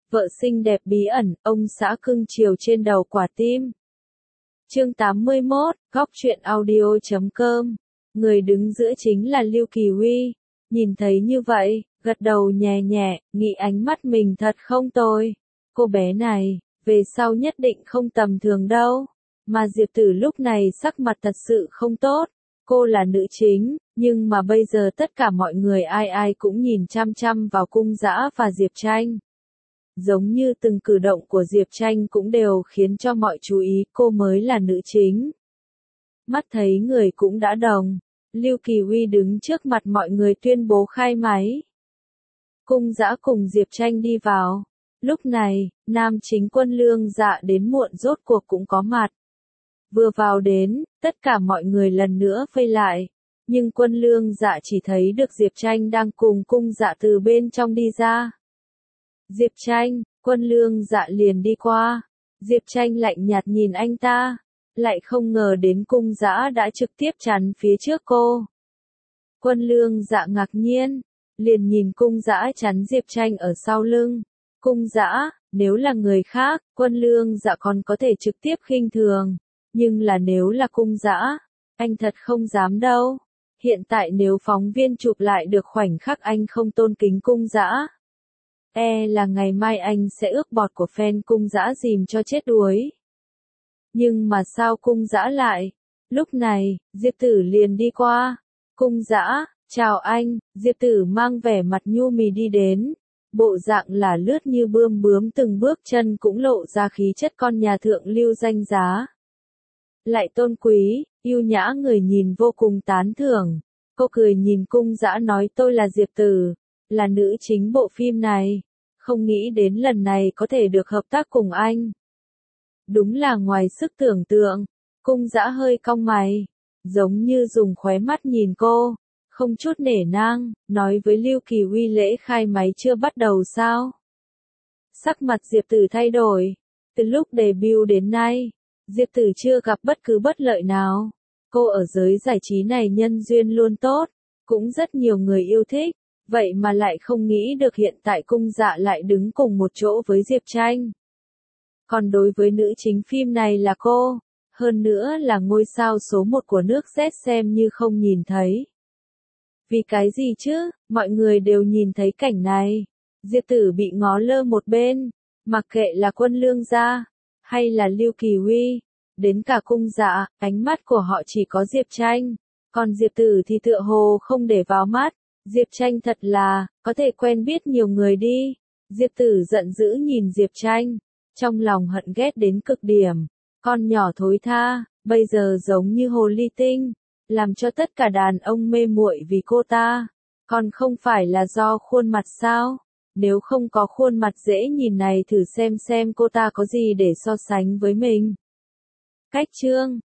vợ xinh đẹp bí ẩn, ông xã cưng chiều trên đầu quả tim. Chương 81, góc truyện audio.com. Người đứng giữa chính là Lưu Kỳ Huy. Nhìn thấy như vậy, gật đầu nhẹ nhẹ, nghĩ ánh mắt mình thật không tồi. Cô bé này, về sau nhất định không tầm thường đâu. Mà Diệp Tử lúc này sắc mặt thật sự không tốt. Cô là nữ chính, nhưng mà bây giờ tất cả mọi người ai cũng nhìn chăm chăm vào Cung Dã và Diệp Tranh. Giống như từng cử động của Diệp Tranh cũng đều khiến cho mọi chú ý cô mới là nữ chính. Mắt thấy người cũng đã đồng, Lưu Kỳ Huy đứng trước mặt mọi người tuyên bố khai máy. Cung Dã cùng Diệp Tranh đi vào. Lúc này, nam chính Quân Lương Dạ đến muộn rốt cuộc cũng có mặt. Vừa vào đến, tất cả mọi người lần nữa vây lại. Nhưng Quân Lương Dạ chỉ thấy được Diệp Tranh đang cùng Cung Dạ từ bên trong đi ra. Diệp Tranh, Quân Lương Dạ liền đi qua. Diệp Tranh lạnh nhạt nhìn anh ta, lại không ngờ đến Cung Dã đã trực tiếp chắn phía trước cô. Quân Lương Dạ ngạc nhiên, liền nhìn Cung Dã chắn Diệp Tranh ở sau lưng. Cung Dã, nếu là người khác, Quân Lương Dạ còn có thể trực tiếp khinh thường, nhưng là nếu là Cung Dã, anh thật không dám đâu. Hiện tại nếu phóng viên chụp lại được khoảnh khắc anh không tôn kính Cung Dã, là ngày mai anh sẽ ước bọt của fan Cung Dã dìm cho chết đuối. Nhưng mà sao Cung Dã lại? Lúc này, Diệp Tử liền đi qua. Cung Dã, chào anh. Diệp Tử mang vẻ mặt nhu mì đi đến. Bộ dạng là lướt như bươm bướm, từng bước chân cũng lộ ra khí chất con nhà thượng lưu danh giá. Lại tôn quý, yêu nhã, người nhìn vô cùng tán thưởng. Cô cười nhìn Cung Dã nói, tôi là Diệp Tử, là nữ chính bộ phim này. Không nghĩ đến lần này có thể được hợp tác cùng anh. Đúng là ngoài sức tưởng tượng. Cung Dã hơi cong mày, giống như dùng khóe mắt nhìn cô, không chút nể nang, nói với Lưu Kỳ Huy, lễ khai máy chưa bắt đầu sao? Sắc mặt Diệp Tử thay đổi. Từ lúc debut đến nay, Diệp Tử chưa gặp bất cứ bất lợi nào. Cô ở giới giải trí này nhân duyên luôn tốt, cũng rất nhiều người yêu thích, vậy mà lại không nghĩ được hiện tại Cung Dạ lại đứng cùng một chỗ với Diệp Tranh. Còn đối với nữ chính phim này là cô, hơn nữa là ngôi sao số 1 của nước Z, xem như không nhìn thấy. Vì cái gì chứ, mọi người đều nhìn thấy cảnh này. Diệp Tử bị ngó lơ một bên, mặc kệ là Quân Lương Gia, hay là Lưu Kỳ Huy, đến cả Cung Dạ, ánh mắt của họ chỉ có Diệp Tranh. Còn Diệp Tử thì tựa hồ không để vào mắt. Diệp Tranh thật là, có thể quen biết nhiều người đi. Diệp Tử giận dữ nhìn Diệp Tranh, trong lòng hận ghét đến cực điểm. Con nhỏ thối tha, bây giờ giống như hồ ly tinh, làm cho tất cả đàn ông mê muội vì cô ta. Còn không phải là do khuôn mặt sao? Nếu không có khuôn mặt dễ nhìn này, thử xem cô ta có gì để so sánh với mình. Cách chương